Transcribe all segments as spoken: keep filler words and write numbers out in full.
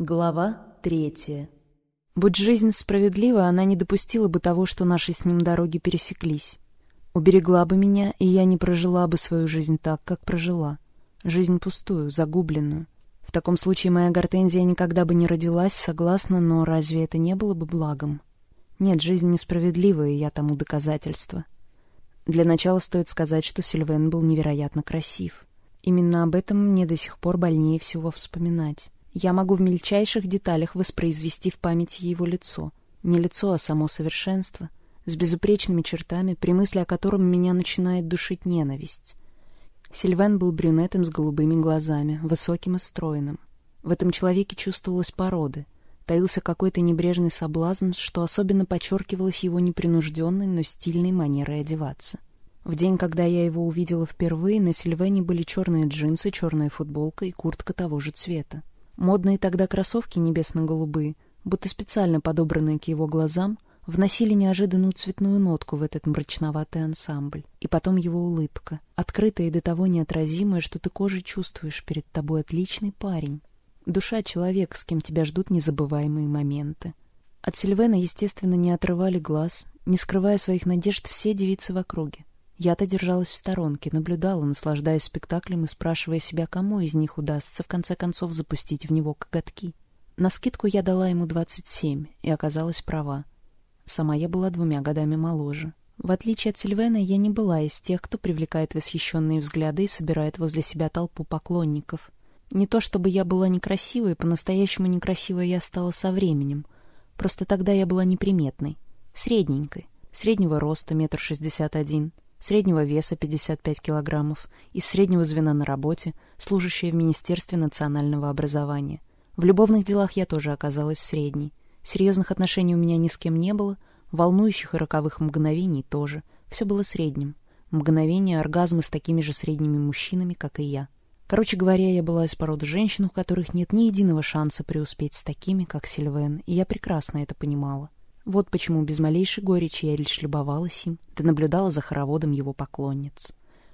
Глава третья. Будь жизнь справедлива, она не допустила бы того, что наши с ним дороги пересеклись. Уберегла бы меня, и я не прожила бы свою жизнь так, как прожила. Жизнь пустую, загубленную. В таком случае моя Гортензия никогда бы не родилась, согласна, но разве это не было бы благом? Нет, жизнь несправедлива, и я тому доказательство. Для начала стоит сказать, что Сильвен был невероятно красив. Именно об этом мне до сих пор больнее всего вспоминать. Я могу в мельчайших деталях воспроизвести в памяти его лицо. Не лицо, а само совершенство, с безупречными чертами, при мысли о котором меня начинает душить ненависть. Сильвен был брюнетом с голубыми глазами, высоким и стройным. В этом человеке чувствовалась порода, таился какой-то небрежный соблазн, что особенно подчеркивалось его непринужденной, но стильной манерой одеваться. В день, когда я его увидела впервые, на Сильвене были черные джинсы, черная футболка и куртка того же цвета. Модные тогда кроссовки небесно-голубые, будто специально подобранные к его глазам, вносили неожиданную цветную нотку в этот мрачноватый ансамбль. И потом его улыбка, открытая и до того неотразимая, что ты кожей чувствуешь перед тобой отличный парень. Душа человека, с кем тебя ждут незабываемые моменты. От Сильвена, естественно, не отрывали глаз, не скрывая своих надежд все девицы в округе. Я-то держалась в сторонке, наблюдала, наслаждаясь спектаклем и спрашивая себя, кому из них удастся в конце концов запустить в него коготки. Навскидку я дала ему двадцать семь и оказалась права. Сама я была двумя годами моложе. В отличие от Сильвена, я не была из тех, кто привлекает восхищенные взгляды и собирает возле себя толпу поклонников. Не то чтобы я была некрасивой, по-настоящему некрасивой я стала со временем. Просто тогда я была неприметной, средненькой, среднего роста метр шестьдесят один, среднего веса пятьдесят пять килограммов, из среднего звена на работе, служащая в Министерстве национального образования. В любовных делах я тоже оказалась средней. Серьезных отношений у меня ни с кем не было, волнующих и роковых мгновений тоже. Все было средним. Мгновения, оргазмы с такими же средними мужчинами, как и я. Короче говоря, я была из породы женщин, у которых нет ни единого шанса преуспеть с такими, как Сильвен, и я прекрасно это понимала. Вот почему без малейшей горечи я лишь любовалась им, да наблюдала за хороводом его поклонниц.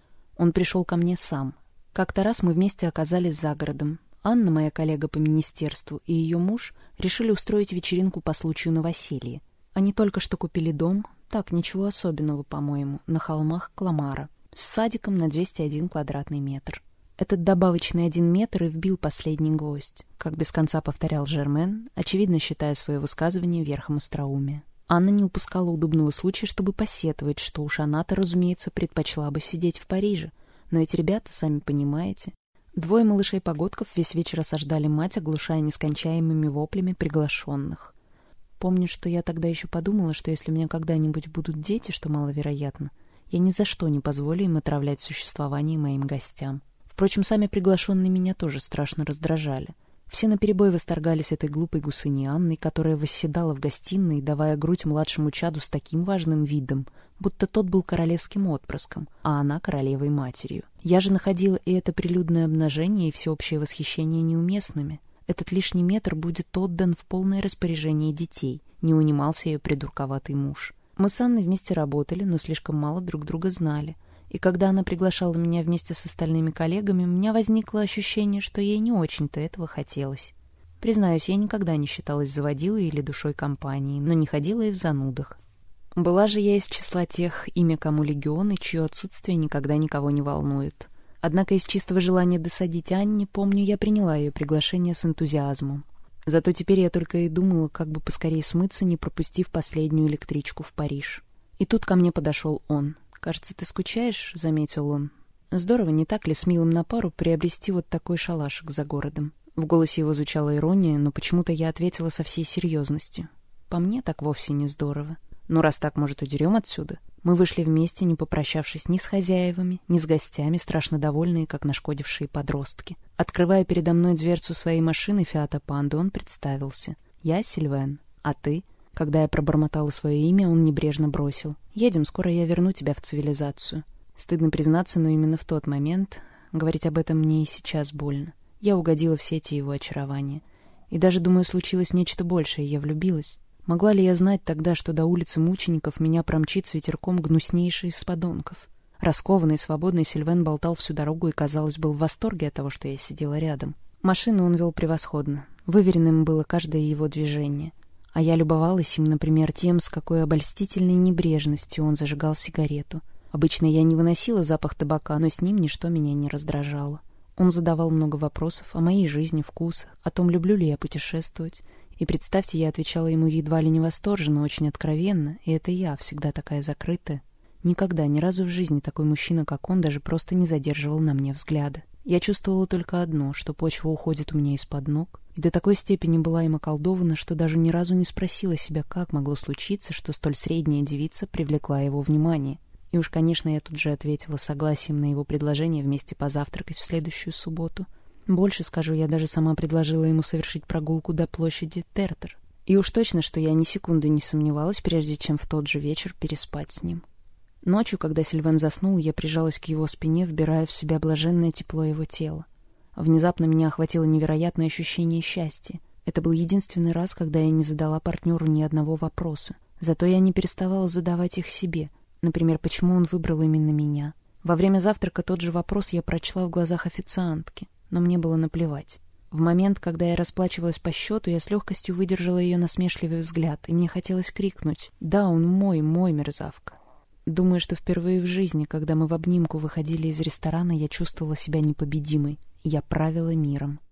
Он пришел ко мне сам. Как-то раз мы вместе оказались за городом. Анна, моя коллега по министерству, и ее муж решили устроить вечеринку по случаю новоселья. Они только что купили дом, так, ничего особенного, по-моему, на холмах Кламара, с садиком на двести один квадратный метр. Этот добавочный один метр и вбил последний гвоздь, как без конца повторял Жермен, очевидно считая свое высказывание верхом остроумия. Анна не упускала удобного случая, чтобы посетовать, что уж она-то, разумеется, предпочла бы сидеть в Париже. Но ведь ребята, сами понимаете. Двое малышей-погодков весь вечер осаждали мать, оглушая нескончаемыми воплями приглашенных. Помню, что я тогда еще подумала, что если у меня когда-нибудь будут дети, что маловероятно, я ни за что не позволю им отравлять существование моим гостям. Впрочем, сами приглашенные меня тоже страшно раздражали. Все наперебой восторгались этой глупой гусыней Анной, которая восседала в гостиной, давая грудь младшему чаду с таким важным видом, будто тот был королевским отпрыском, а она королевой матерью. Я же находила и это прилюдное обнажение, и всеобщее восхищение неуместными. Этот лишний метр будет отдан в полное распоряжение детей, не унимался ее придурковатый муж. Мы с Анной вместе работали, но слишком мало друг друга знали. И когда она приглашала меня вместе с остальными коллегами, у меня возникло ощущение, что ей не очень-то этого хотелось. Признаюсь, я никогда не считалась заводилой или душой компании, но не ходила и в занудах. Была же я из числа тех, имя кому легион, и чье отсутствие никогда никого не волнует. Однако из чистого желания досадить Анне, помню, я приняла ее приглашение с энтузиазмом. Зато теперь я только и думала, как бы поскорее смыться, не пропустив последнюю электричку в Париж. И тут ко мне подошел он. «Кажется, ты скучаешь», — заметил он. «Здорово, не так ли, с милым на пару приобрести вот такой шалашик за городом?» В голосе его звучала ирония, но почему-то я ответила со всей серьезностью. «По мне так вовсе не здорово. Ну, раз так, может, удерем отсюда?» Мы вышли вместе, не попрощавшись ни с хозяевами, ни с гостями, страшно довольные, как нашкодившие подростки. Открывая передо мной дверцу своей машины «Фиата Панда», он представился. «Я Сильвен. А ты?» Когда я пробормотала свое имя, он небрежно бросил: «Едем, скоро я верну тебя в цивилизацию». Стыдно признаться, но именно в тот момент, говорить об этом мне и сейчас больно, я угодила в сети его очарования. И даже, думаю, случилось нечто большее, я влюбилась. Могла ли я знать тогда, что до улицы мучеников меня промчит с ветерком гнуснейший из подонков? Раскованный, свободный Сильвен болтал всю дорогу и, казалось, был в восторге от того, что я сидела рядом. Машину он вел превосходно. Выверенным было каждое его движение. А я любовалась им, например, тем, с какой обольстительной небрежностью он зажигал сигарету. Обычно я не выносила запах табака, но с ним ничто меня не раздражало. Он задавал много вопросов о моей жизни, вкусах, о том, люблю ли я путешествовать. И представьте, я отвечала ему едва ли не восторженно, очень откровенно, и это я, всегда такая закрытая. Никогда, ни разу в жизни такой мужчина, как он, даже просто не задерживал на мне взгляда. Я чувствовала только одно, что почва уходит у меня из-под ног, и до такой степени была им околдована, что даже ни разу не спросила себя, как могло случиться, что столь средняя девица привлекла его внимание. И уж, конечно, я тут же ответила согласием на его предложение вместе позавтракать в следующую субботу. Больше скажу, я даже сама предложила ему совершить прогулку до площади Тертер. И уж точно, что я ни секунды не сомневалась, прежде чем в тот же вечер переспать с ним. Ночью, когда Сильвен заснул, я прижалась к его спине, вбирая в себя блаженное тепло его тела. Внезапно меня охватило невероятное ощущение счастья. Это был единственный раз, когда я не задала партнеру ни одного вопроса. Зато я не переставала задавать их себе. Например, почему он выбрал именно меня. Во время завтрака тот же вопрос я прочла в глазах официантки, но мне было наплевать. В момент, когда я расплачивалась по счету, я с легкостью выдержала ее насмешливый взгляд, и мне хотелось крикнуть: «Да, он мой, мой, мерзавка». Думаю, что впервые в жизни, когда мы в обнимку выходили из ресторана, я чувствовала себя непобедимой. Я правила миром.